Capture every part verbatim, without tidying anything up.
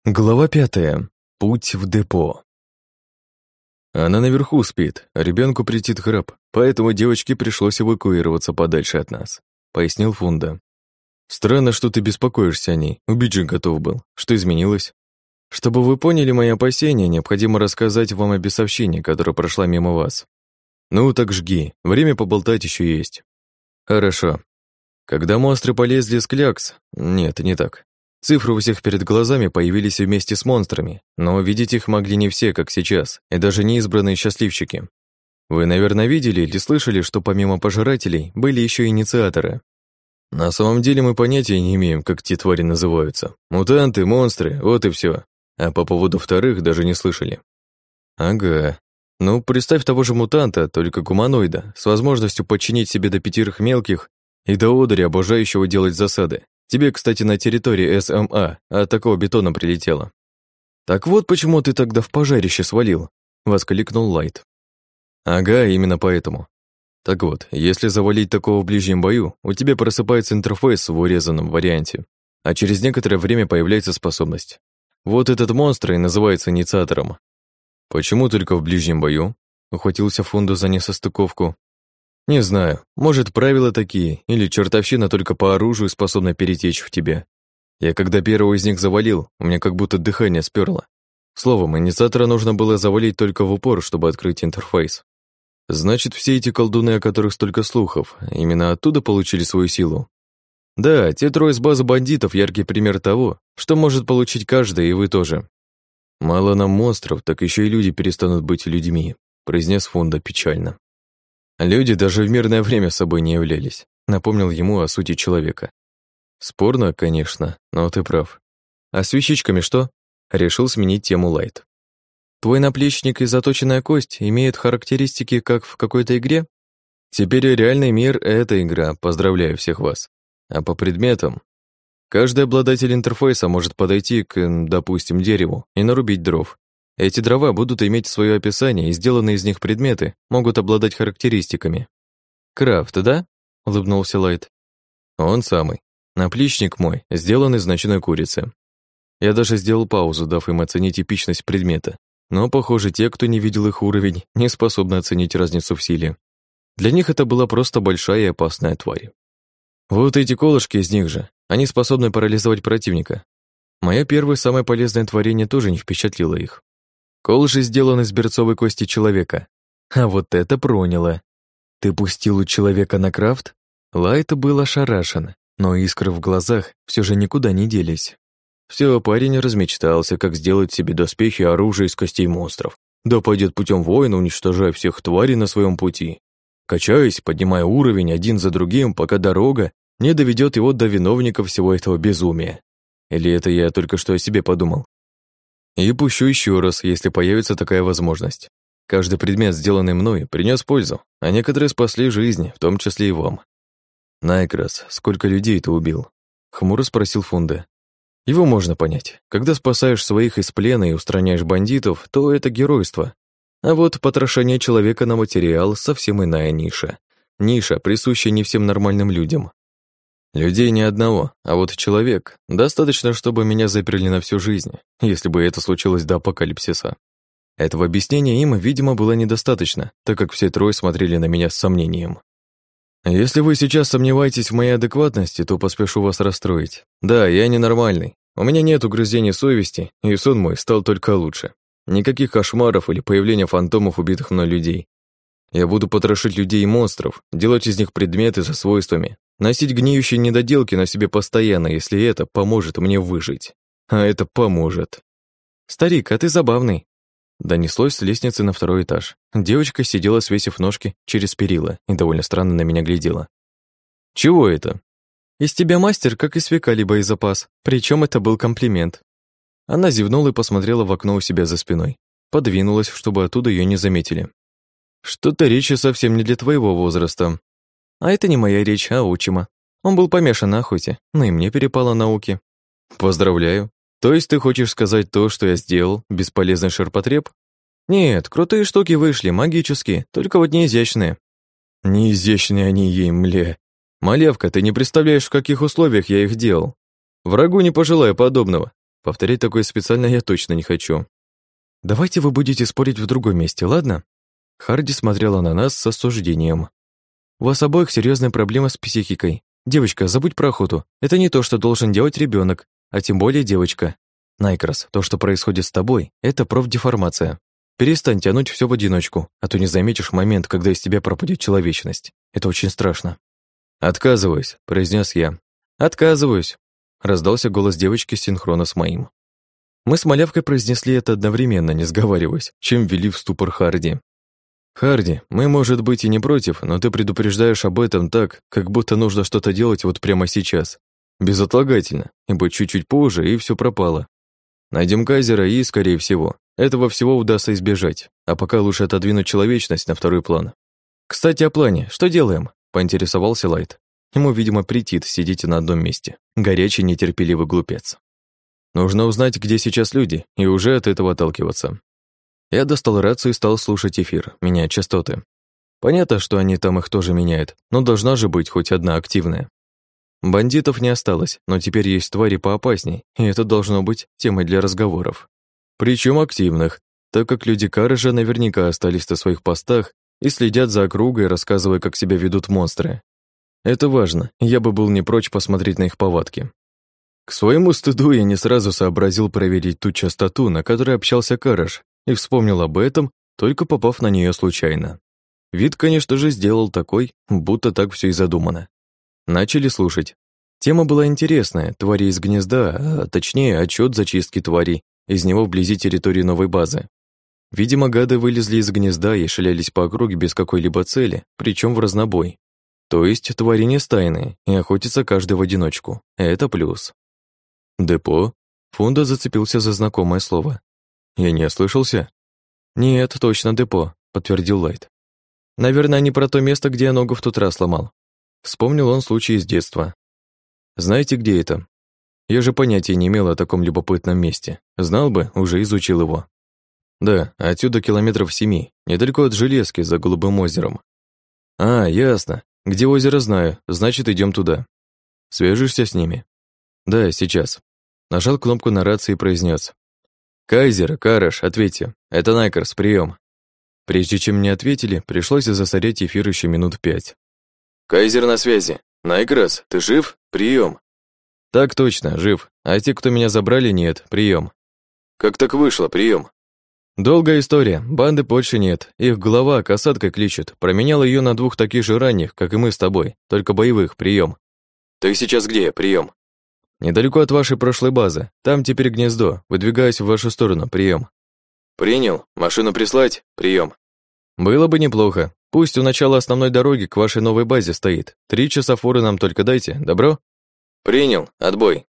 Глава пятая. Путь в депо. Она наверху спит, а ребенку претит храп, поэтому девочке пришлось эвакуироваться подальше от нас, пояснил Фунда. Странно, что ты беспокоишься о ней, убить же готов был. Что изменилось? Чтобы вы поняли мои опасения, необходимо рассказать вам о бесовщине, которая прошла мимо вас. Ну так жги, время поболтать еще есть. Хорошо. Когда монстры полезли с клякс... Нет, не так. Цифры у всех перед глазами появились вместе с монстрами, но видеть их могли не все, как сейчас, и даже не избранные счастливчики. Вы, наверное, видели или слышали, что помимо пожирателей были еще инициаторы. На самом деле мы понятия не имеем, как те твари называются. Мутанты, монстры, вот и все. А по поводу вторых даже не слышали. Ага. Ну, представь того же мутанта, только гуманоида, с возможностью подчинить себе до пятерых мелких и до одыря, обожающего делать засады. Тебе, кстати, на территории СМА от такого бетона прилетело. Так вот почему ты тогда в пожарище свалил, воскликнул Лайт. Ага, именно поэтому. Так вот, если завалить такого в ближнем бою, у тебя просыпается интерфейс в урезанном варианте, а через некоторое время появляется способность. Вот этот монстр и называется инициатором. Почему только в ближнем бою? Ухватился Фунду за несостыковку. Не знаю, может, правила такие, или чертовщина только по оружию способна перетечь в тебя. Я когда первого из них завалил, у меня как будто дыхание сперло. Словом, инициатора нужно было завалить только в упор, чтобы открыть интерфейс. Значит, все эти колдуны, о которых столько слухов, именно оттуда получили свою силу. Да, те трое с базы бандитов — яркий пример того, что может получить каждый, и вы тоже. Мало нам монстров, так еще и люди перестанут быть людьми, произнес Фунда печально. Люди даже в мирное время собой не являлись, напомнил ему о сути человека. Спорно, конечно, но ты прав. А с вещичками что? Решил сменить тему Лайт. Твой наплечник и заточенная кость имеют характеристики, как в какой-то игре? Теперь реальный мир — это игра, поздравляю всех вас. А по предметам? Каждый обладатель интерфейса может подойти к, допустим, дереву и нарубить дров. Эти дрова будут иметь свое описание, и сделанные из них предметы могут обладать характеристиками. «Крафт, да?» — улыбнулся Лайт. «Он самый. Наплечник мой, сделан из ночной курицы». Я даже сделал паузу, дав им оценить эпичность предмета. Но, похоже, те, кто не видел их уровень, не способны оценить разницу в силе. Для них это была просто большая и опасная тварь. Вот эти колышки из них же, они способны парализовать противника. Мое первое самое полезное творение тоже не впечатлило их. Колыши сделаны из берцовой кости человека. А вот это проняло. Ты пустил у человека на крафт? Лайт был ошарашен, но искры в глазах все же никуда не делись. Все, парень размечтался, как сделать себе доспехи и оружие из костей монстров. Да пойдет путем воина, уничтожая всех тварей на своем пути. Качаясь, поднимая уровень один за другим, пока дорога не доведет его до виновников всего этого безумия. Или это я только что о себе подумал? И пущу еще раз, если появится такая возможность. Каждый предмет, сделанный мной, принес пользу, а некоторые спасли жизни, в том числе и вам. Найкрас, сколько людей ты убил? Хмуро спросил Фунда. Его можно понять. Когда спасаешь своих из плена и устраняешь бандитов, то это геройство. А вот потрошение человека на материал — совсем иная ниша. Ниша, присущая не всем нормальным людям. Людей ни одного, а вот человек. Достаточно, чтобы меня заперли на всю жизнь, если бы это случилось до апокалипсиса. Этого объяснения им, видимо, было недостаточно, так как все трое смотрели на меня с сомнением. Если вы сейчас сомневаетесь в моей адекватности, то поспешу вас расстроить. Да, я ненормальный. У меня нет угрызений совести, и сон мой стал только лучше. Никаких кошмаров или появления фантомов убитых мной людей. Я буду потрошить людей и монстров, делать из них предметы со свойствами, носить гниющие недоделки на себе постоянно, если это поможет мне выжить. А это поможет. «Старик, а ты забавный», — донеслось с лестницы на второй этаж. Девочка сидела, свесив ножки через перила, и довольно странно на меня глядела. «Чего это?» «Из тебя мастер, как из века боезапас, причем это был комплимент». Она зевнула и посмотрела в окно у себя за спиной. Подвинулась, чтобы оттуда ее не заметили. «Что-то речи совсем не для твоего возраста». «А это не моя речь, а отчима. Он был помешан на охоте, но и мне перепало науки». «Поздравляю. То есть ты хочешь сказать то, что я сделал, бесполезный ширпотреб?» «Нет, крутые штуки вышли, магические, только вот не изящные». «Не изящные они ей, мля. Малявка, ты не представляешь, в каких условиях я их делал. Врагу не пожелаю подобного. Повторять такое специально я точно не хочу. Давайте вы будете спорить в другом месте, ладно? Харди смотрела на нас с осуждением. У вас обоих серьезная проблема с психикой. Девочка, забудь про охоту. Это не то, что должен делать ребенок, а тем более девочка. Найкрас, то, что происходит с тобой, это профдеформация. Перестань тянуть все в одиночку, а то не заметишь момент, когда из тебя пропадет человечность. Это очень страшно. Отказываюсь, произнес я. Отказываюсь. Раздался голос девочки синхронно с моим. Мы с малявкой произнесли это одновременно, не сговариваясь, чем ввели в ступор Харди. «Харди, мы, может быть, и не против, но ты предупреждаешь об этом так, как будто нужно что-то делать вот прямо сейчас. Безотлагательно, ибо чуть-чуть позже, и все пропало. Найдем Кайзера и, скорее всего, этого всего удастся избежать, а пока лучше отодвинуть человечность на второй план. Кстати, о плане. Что делаем?» — поинтересовался Лайт. Ему, видимо, претит сидеть на одном месте. Горячий, нетерпеливый глупец. Нужно узнать, где сейчас люди, и уже от этого отталкиваться. Я достал рацию и стал слушать эфир, меняя частоты. Понятно, что они там их тоже меняют, но должна же быть хоть одна активная. Бандитов не осталось, но теперь есть твари поопасней, и это должно быть темой для разговоров. Причем активных, так как люди Каража наверняка остались на своих постах и следят за округой, рассказывая, как себя ведут монстры. Это важно, я бы был не прочь посмотреть на их повадки. К своему стыду я не сразу сообразил проверить ту частоту, на которой общался Караж, и вспомнил об этом, только попав на нее случайно. Вид, конечно же, сделал такой, будто так все и задумано. Начали слушать. Тема была интересная, твари из гнезда, а точнее отчет зачистки тварей из него вблизи территории новой базы. Видимо, гады вылезли из гнезда и шалялись по округе без какой-либо цели, причем в разнобой. То есть твари не стайные, и охотятся каждый в одиночку. Это плюс. Депо? Фунда зацепился за знакомое слово. Я не ослышался? Нет, точно депо, подтвердил Лайт. Наверное, не про то место, где я ногу в тот раз сломал. Вспомнил он случай из детства. Знаете, где это? Я же понятия не имел о таком любопытном месте. Знал бы, уже изучил его. Да, отсюда километров семи, недалеко от Железки, за Голубым озером. А, ясно. Где озеро знаю, значит, идем туда. Свяжешься с ними? Да, сейчас. Нажал кнопку на рации и произнес: «Кайзер, Караш, ответьте. Это Найкарс, прием». Прежде чем мне ответили, пришлось засорять эфир еще минут пять. «Кайзер на связи. Найкарс, ты жив? Прием». «Так точно, жив. А те, кто меня забрали, нет. Прием». «Как так вышло? Прием». «Долгая история. Банды больше нет. Их глава касаткой кличет. Променял ее на двух таких же ранних, как и мы с тобой. Только боевых. Прием». «Ты сейчас где? Прием». «Недалеко от вашей прошлой базы. Там теперь гнездо. Выдвигаюсь в вашу сторону. Прием». «Принял. Машину прислать? Прием». «Было бы неплохо. Пусть у начала основной дороги к вашей новой базе стоит. Три часа форы нам только дайте. Добро?» «Принял. Отбой».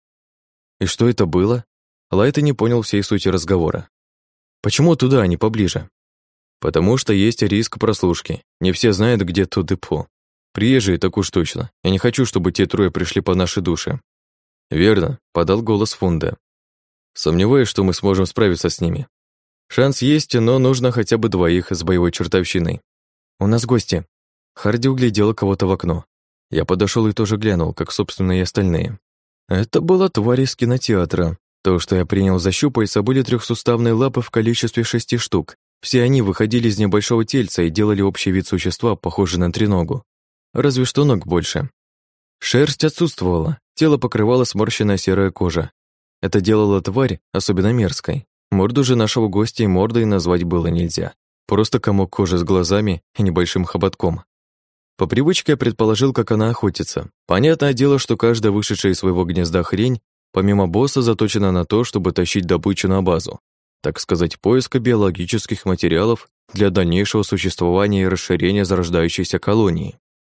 И что это было? Лайт и не понял всей сути разговора. «Почему туда, а не поближе?» «Потому что есть риск прослушки. Не все знают, где тут депо. Приезжие так уж точно. Я не хочу, чтобы те трое пришли по нашей душе». «Верно», — подал голос Фунда. «Сомневаюсь, что мы сможем справиться с ними. Шанс есть, но нужно хотя бы двоих с боевой чертовщиной. У нас гости». Харди углядела кого-то в окно. Я подошел и тоже глянул, как, собственно, и остальные. Это была тварь из кинотеатра. То, что я принял за щупальца, были трехсуставные лапы в количестве шести штук. Все они выходили из небольшого тельца и делали общий вид существа, похожий на треногу. Разве что ног больше. Шерсть отсутствовала, тело покрывала сморщенная серая кожа. Это делало тварь особенно мерзкой. Морду же нашего гостя и мордой назвать было нельзя. Просто комок кожи с глазами и небольшим хоботком. По привычке я предположил, как она охотится. Понятное дело, что каждая вышедшая из своего гнезда хрень, помимо босса, заточена на то, чтобы тащить добычу на базу. Так сказать, поиска биологических материалов для дальнейшего существования и расширения зарождающейся колонии.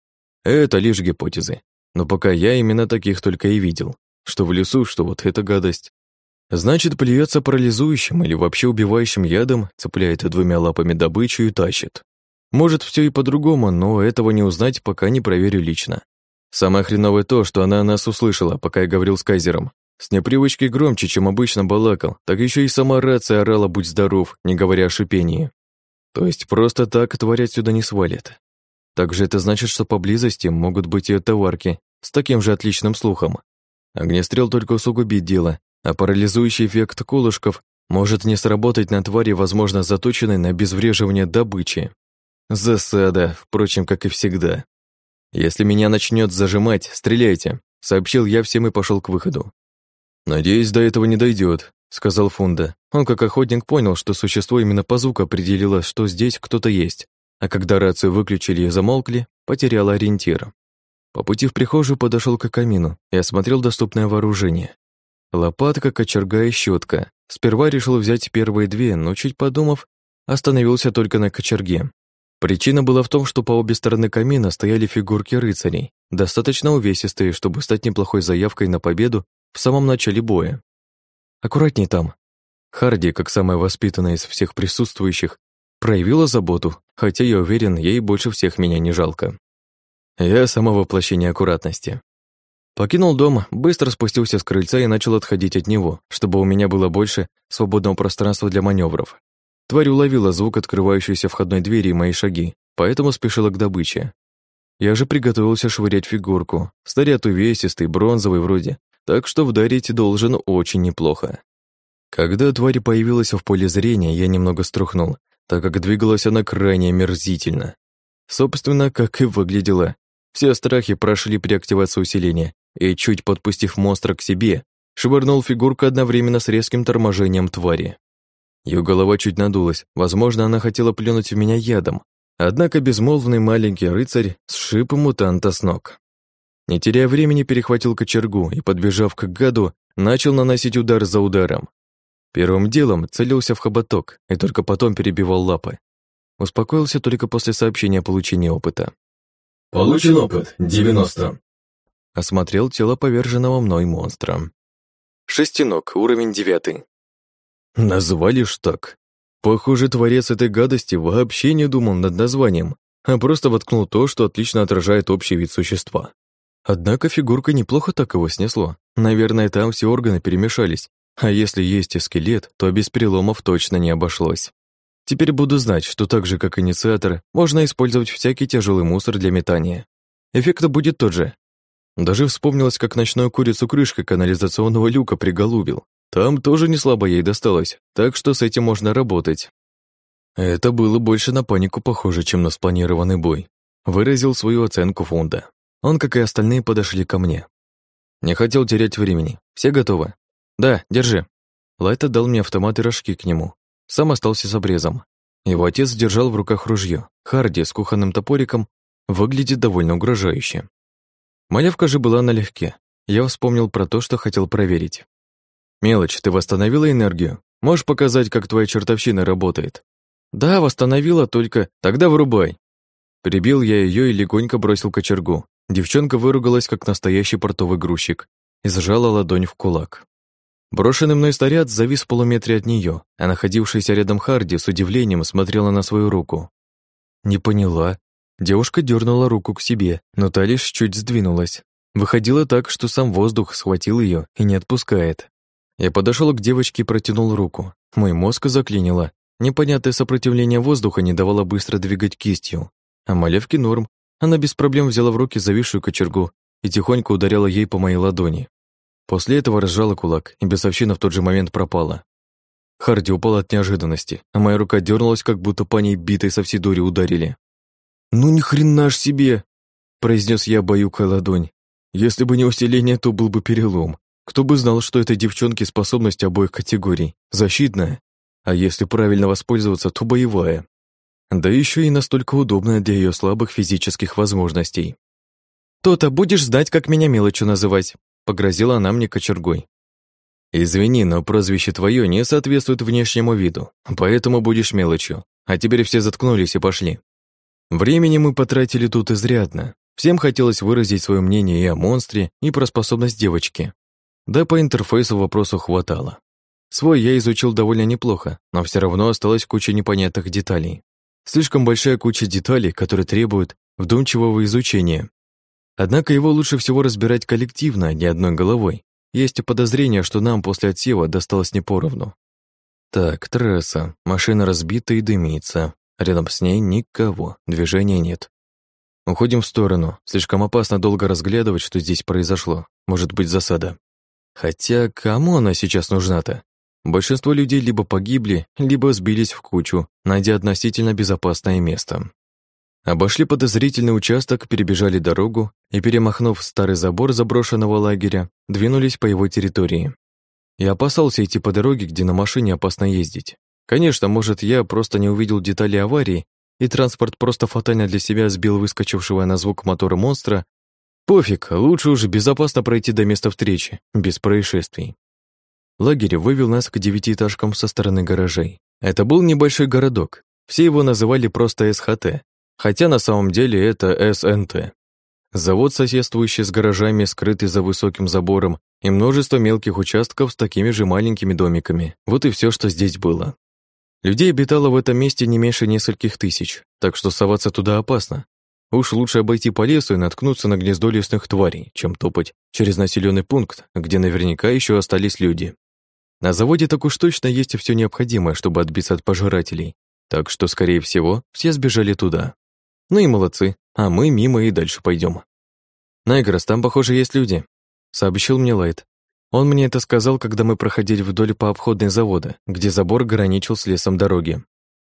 Это лишь гипотезы. Но пока я именно таких только и видел. Что в лесу, что вот эта гадость. Значит, плюется парализующим или вообще убивающим ядом, цепляет двумя лапами добычу и тащит. Может, все и по-другому, но этого не узнать, пока не проверю лично. Самое хреновое то, что она нас услышала, пока я говорил с Кайзером. С непривычки громче, чем обычно балакал, так еще и сама рация орала «Будь здоров», не говоря о шипении. То есть просто так тварь отсюда не свалит. Также это значит, что поблизости могут быть и товарки с таким же отличным слухом. Огнестрел только усугубит дело, А парализующий эффект колышков может не сработать на твари, возможно, заточенной на обезвреживание добычи. Засада, впрочем, как и всегда. «Если меня начнет зажимать, стреляйте», — сообщил я всем и пошел к выходу. «Надеюсь, до этого не дойдет», — сказал Фунда. Он, как охотник, понял, что существо именно по звуку определило, что здесь кто-то есть, а когда рацию выключили и замолкли, потерял ориентир. По пути в прихожую подошел к камину и осмотрел доступное вооружение. Лопатка, кочерга и щетка. Сперва решил взять первые две, но, чуть подумав, остановился только на кочерге. Причина была в том, что по обе стороны камина стояли фигурки рыцарей, достаточно увесистые, чтобы стать неплохой заявкой на победу в самом начале боя. «Аккуратней там». Харди, как самая воспитанная из всех присутствующих, проявила заботу, хотя я уверен, ей больше всех меня не жалко. Я само воплощение аккуратности. Покинул дом, быстро спустился с крыльца и начал отходить от него, чтобы у меня было больше свободного пространства для маневров. Тварь уловила звук открывающейся входной двери и мои шаги, поэтому спешила к добыче. Я же приготовился швырять фигурку. Снаряд увесистый, бронзовый вроде, так что вдарить должен очень неплохо. Когда тварь появилась в поле зрения, я немного струхнул, так как двигалась она крайне омерзительно. Собственно, как и выглядела. Все страхи прошли при активации усиления, и, чуть подпустив монстра к себе, швырнул фигурку одновременно с резким торможением твари. Ее голова чуть надулась, возможно, она хотела плюнуть в меня ядом, однако безмолвный маленький рыцарь сшиб мутанта с ног. Не теряя времени, перехватил кочергу и, подбежав к гаду, начал наносить удар за ударом. Первым делом целился в хоботок и только потом перебивал лапы. Успокоился только после сообщения о получении опыта. Получен опыт, девяносто. Осмотрел тело поверженного мной монстра. Шестиног, уровень девятый. Назвали ж так. Похоже, творец этой гадости вообще не думал над названием, а просто воткнул то, что отлично отражает общий вид существа. Однако фигурка неплохо так его снесло. Наверное, там все органы перемешались, а если есть и скелет, то без переломов точно не обошлось. Теперь буду знать, что так же, как инициатор, можно использовать всякий тяжелый мусор для метания. Эффект будет тот же. Даже вспомнилось, как ночную курицу крышкой канализационного люка приголубил. Там тоже не слабо ей досталось, так что с этим можно работать. Это было больше на панику похоже, чем на спланированный бой. Выразил свою оценку Фунда. Он, как и остальные, подошли ко мне. Не хотел терять времени. Все готовы? Да, держи. Лайт отдал мне автомат и рожки к нему. Сам остался с обрезом. Его отец держал в руках ружье. Харди с кухонным топориком выглядит довольно угрожающе. Малявка же была налегке. Я вспомнил про то, что хотел проверить. «Мелочь, ты восстановила энергию? Можешь показать, как твоя чертовщина работает?» «Да, восстановила, только тогда вырубай». Перебил я ее и легонько бросил кочергу. Девчонка выругалась, как настоящий портовый грузчик, и сжала ладонь в кулак. Брошенный мной снаряд завис в полуметре от нее, а находившаяся рядом Харди с удивлением смотрела на свою руку. Не поняла. Девушка дернула руку к себе, но та лишь чуть сдвинулась. Выходило так, что сам воздух схватил ее и не отпускает. Я подошел к девочке и протянул руку. Мой мозг заклинило. Непонятное сопротивление воздуха не давало быстро двигать кистью. А малявке норм. Она без проблем взяла в руки зависшую кочергу и тихонько ударяла ей по моей ладони. После этого разжала кулак, и бесовщина в тот же момент пропала. Харди упала от неожиданности, а моя рука дернулась, как будто по ней битой со всей дури ударили. «Ну ни хрена ж себе!» — произнес я, баюкая ладонь. «Если бы не усиление, то был бы перелом. Кто бы знал, что этой девчонке способность обоих категорий. Защитная. А если правильно воспользоваться, то боевая. Да еще и настолько удобная для ее слабых физических возможностей. «То-то будешь знать, как меня мелочью называть», — погрозила она мне кочергой. «Извини, но прозвище твое не соответствует внешнему виду, поэтому будешь мелочью. А теперь все заткнулись и пошли». Времени мы потратили тут изрядно. Всем хотелось выразить свое мнение и о монстре, и про способность девочки. Да по интерфейсу вопросу хватало. Свой я изучил довольно неплохо, но все равно осталась куча непонятных деталей. Слишком большая куча деталей, которые требуют вдумчивого изучения. Однако его лучше всего разбирать коллективно, а не одной головой. Есть и подозрение, что нам после отсева досталось не поровну. Так, трасса, машина разбита и дымится. Рядом с ней никого, движения нет. Уходим в сторону. Слишком опасно долго разглядывать, что здесь произошло. Может быть, засада. Хотя кому она сейчас нужна-то? Большинство людей либо погибли, либо сбились в кучу, найдя относительно безопасное место. Обошли подозрительный участок, перебежали дорогу и, перемахнув старый забор заброшенного лагеря, двинулись по его территории. Я опасался идти по дороге, где на машине опасно ездить. Конечно, может, я просто не увидел детали аварии, и транспорт просто фатально для себя сбил выскочившего на звук мотора монстра. Пофиг, лучше уже безопасно пройти до места встречи, без происшествий. Лагерь вывел нас к девятиэтажкам со стороны гаражей. Это был небольшой городок. Все его называли просто эс ха тэ, хотя на самом деле это эс эн тэ. Завод, соседствующий с гаражами, скрытый за высоким забором, и множество мелких участков с такими же маленькими домиками. Вот и все, что здесь было. Людей обитало в этом месте не меньше нескольких тысяч, так что соваться туда опасно. Уж лучше обойти по лесу и наткнуться на гнездо лесных тварей, чем топать через населенный пункт, где наверняка еще остались люди. На заводе так уж точно есть все необходимое, чтобы отбиться от пожирателей, так что, скорее всего, все сбежали туда. Ну и молодцы, а мы мимо и дальше пойдем. «Найгрос, там, похоже, есть люди», — сообщил мне Лайт. Он мне это сказал, когда мы проходили вдоль по обходной завода, где забор граничил с лесом дороги.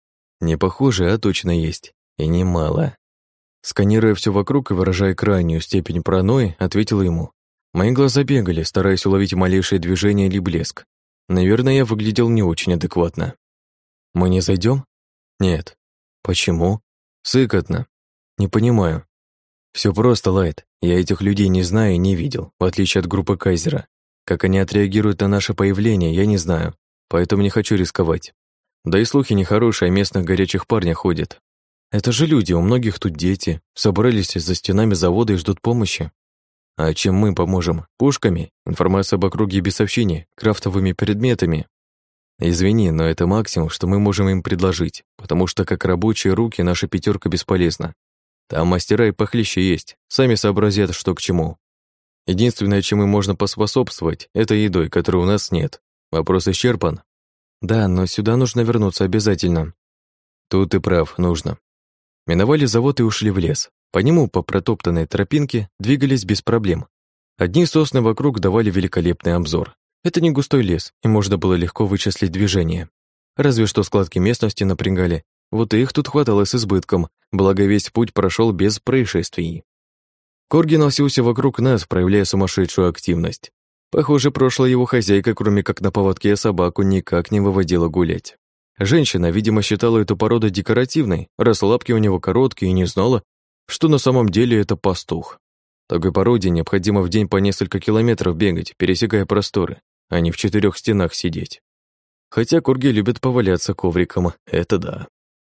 Не похоже, а точно есть. И немало. Сканируя все вокруг и выражая крайнюю степень паранойи, ответил ему. Мои глаза бегали, стараясь уловить малейшее движение или блеск. Наверное, я выглядел не очень адекватно. «Мы не зайдем? «Нет». «Почему?» «Сыкотно». «Не понимаю». Все просто, Лайт. Я этих людей не знаю и не видел, в отличие от группы Кайзера. Как они отреагируют на наше появление, я не знаю, поэтому не хочу рисковать. Да и слухи нехорошие о местных горячих парнях ходят. Это же люди, у многих тут дети, собрались за стенами завода и ждут помощи. А чем мы поможем? Пушками? Информация об округе без сообщений? Крафтовыми предметами? Извини, но это максимум, что мы можем им предложить, потому что как рабочие руки наша пятерка бесполезна. Там мастера и похлеще есть, сами сообразят, что к чему. Единственное, чем им можно поспособствовать, это едой, которой у нас нет. Вопрос исчерпан? Да, но сюда нужно вернуться обязательно. Тут ты прав, нужно. Миновали завод и ушли в лес. По нему, по протоптанной тропинке, двигались без проблем. Одни сосны вокруг давали великолепный обзор. Это не густой лес, и можно было легко вычислить движение. Разве что складки местности напрягали. Вот и их тут хватало с избытком, благо весь путь прошел без происшествий. Корги носился вокруг нас, проявляя сумасшедшую активность. Похоже, прошлая его хозяйка, кроме как на поводке собаку, никак не выводила гулять. Женщина, видимо, считала эту породу декоративной, раз лапки у него короткие, и не знала, что на самом деле это пастух. Такой породе необходимо в день по несколько километров бегать, пересекая просторы, а не в четырех стенах сидеть. Хотя корги любят поваляться ковриком, это да.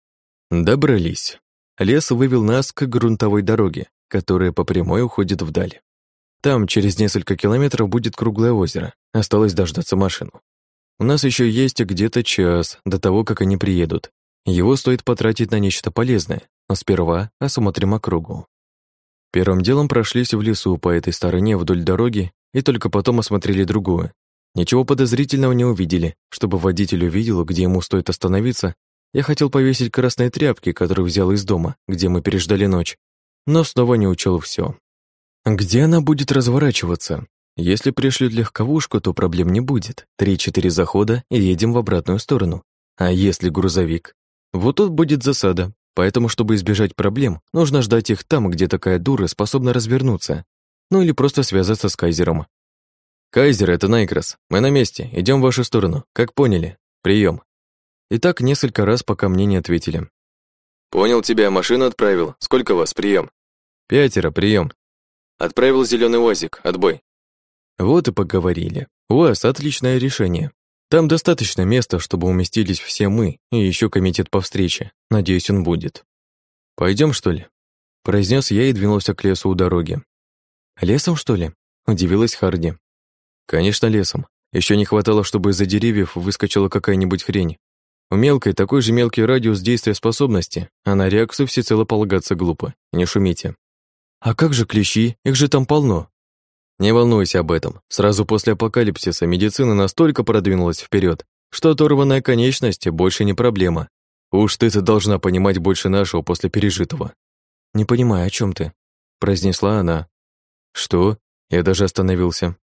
Добрались. Лес вывел нас к грунтовой дороге, которая по прямой уходит вдаль. Там через несколько километров будет круглое озеро. Осталось дождаться машину. У нас еще есть где-то час до того, как они приедут. Его стоит потратить на нечто полезное, но сперва осмотрим округу. Первым делом прошлись в лесу по этой стороне вдоль дороги и только потом осмотрели другую. Ничего подозрительного не увидели. Чтобы водитель увидел, где ему стоит остановиться, я хотел повесить красные тряпки, которые взял из дома, где мы переждали ночь, но снова не учел все. Где она будет разворачиваться? Если пришлют легковушку, то проблем не будет. Три-четыре захода и едем в обратную сторону. А если грузовик? Вот тут будет засада. Поэтому, чтобы избежать проблем, нужно ждать их там, где такая дура способна развернуться. Ну или просто связаться с Кайзером. «Кайзер, это Найгрос. Мы на месте. Идем в вашу сторону. Как поняли? Прием». И так несколько раз, пока мне не ответили. «Понял тебя. Машину отправил. Сколько вас? Прием». «Пятеро. Прием». «Отправил зеленый УАЗик. Отбой». Вот и поговорили. УАЗ — отличное решение. Там достаточно места, чтобы уместились все мы, и еще комитет по встрече. Надеюсь, он будет. Пойдем, что ли? Произнес я и двинулся к лесу у дороги. Лесом, что ли? Удивилась Харди. Конечно, лесом. Еще не хватало, чтобы из-за деревьев выскочила какая-нибудь хрень. У мелкой такой же мелкий радиус действия способности, а на реакцию всецело полагаться глупо. Не шумите. А как же клещи? Их же там полно. Не волнуйся об этом. Сразу после апокалипсиса медицина настолько продвинулась вперед, что оторванная конечность больше не проблема. Уж ты-то должна понимать больше нашего после пережитого. Не понимаю, о чем ты, произнесла она. Что? Я даже остановился.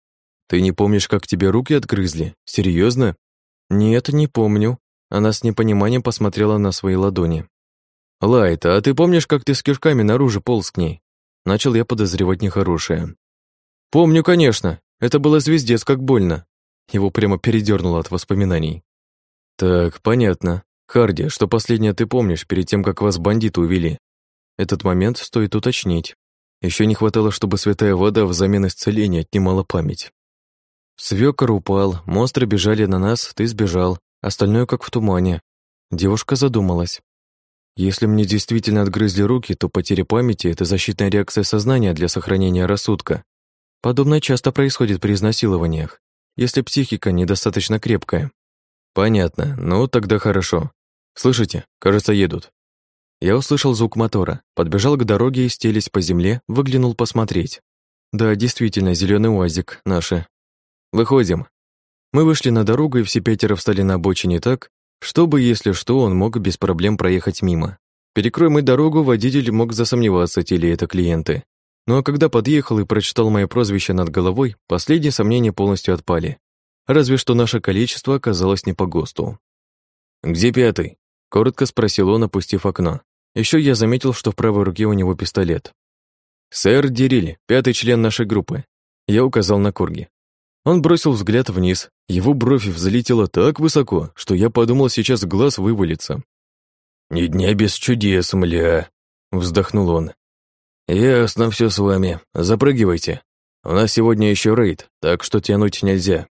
Ты не помнишь, как тебе руки отгрызли? Серьезно? Нет, не помню. Она с непониманием посмотрела на свои ладони. Лайт, а ты помнишь, как ты с кишками наружу полз к ней? Начал я подозревать нехорошее. Помню, конечно. Это было звездец, как больно. Его прямо передёрнуло от воспоминаний. Так, понятно. Харди, что последнее ты помнишь перед тем, как вас бандиты увели? Этот момент стоит уточнить. Еще не хватало, чтобы святая вода взамен исцеления отнимала память. Свёкор упал, монстры бежали на нас, ты сбежал, остальное как в тумане. Девушка задумалась. Если мне действительно отгрызли руки, то потеря памяти — это защитная реакция сознания для сохранения рассудка. Подобное часто происходит при изнасилованиях, если психика недостаточно крепкая. Понятно, ну тогда хорошо. Слышите, кажется, едут. Я услышал звук мотора, подбежал к дороге и, стелясь по земле, выглянул посмотреть. Да, действительно, зеленый УАЗик, наши. Выходим. Мы вышли на дорогу, и все пятеро встали на обочине так, чтобы, если что, он мог без проблем проехать мимо. Перекрой мы дорогу, водитель мог засомневаться, те ли это клиенты. Ну а когда подъехал и прочитал мое прозвище над головой, последние сомнения полностью отпали. Разве что наше количество оказалось не по ГОСТу. «Где пятый?» — коротко спросил он, опустив окно. Еще я заметил, что в правой руке у него пистолет. «Сэр Дириль, пятый член нашей группы». Я указал на Корги. Он бросил взгляд вниз. Его бровь взлетела так высоко, что я подумал, сейчас глаз вывалится. «Ни дня без чудес, мля!» — вздохнул он. «Ясно все с вами. Запрыгивайте. У нас сегодня еще рейд, так что тянуть нельзя».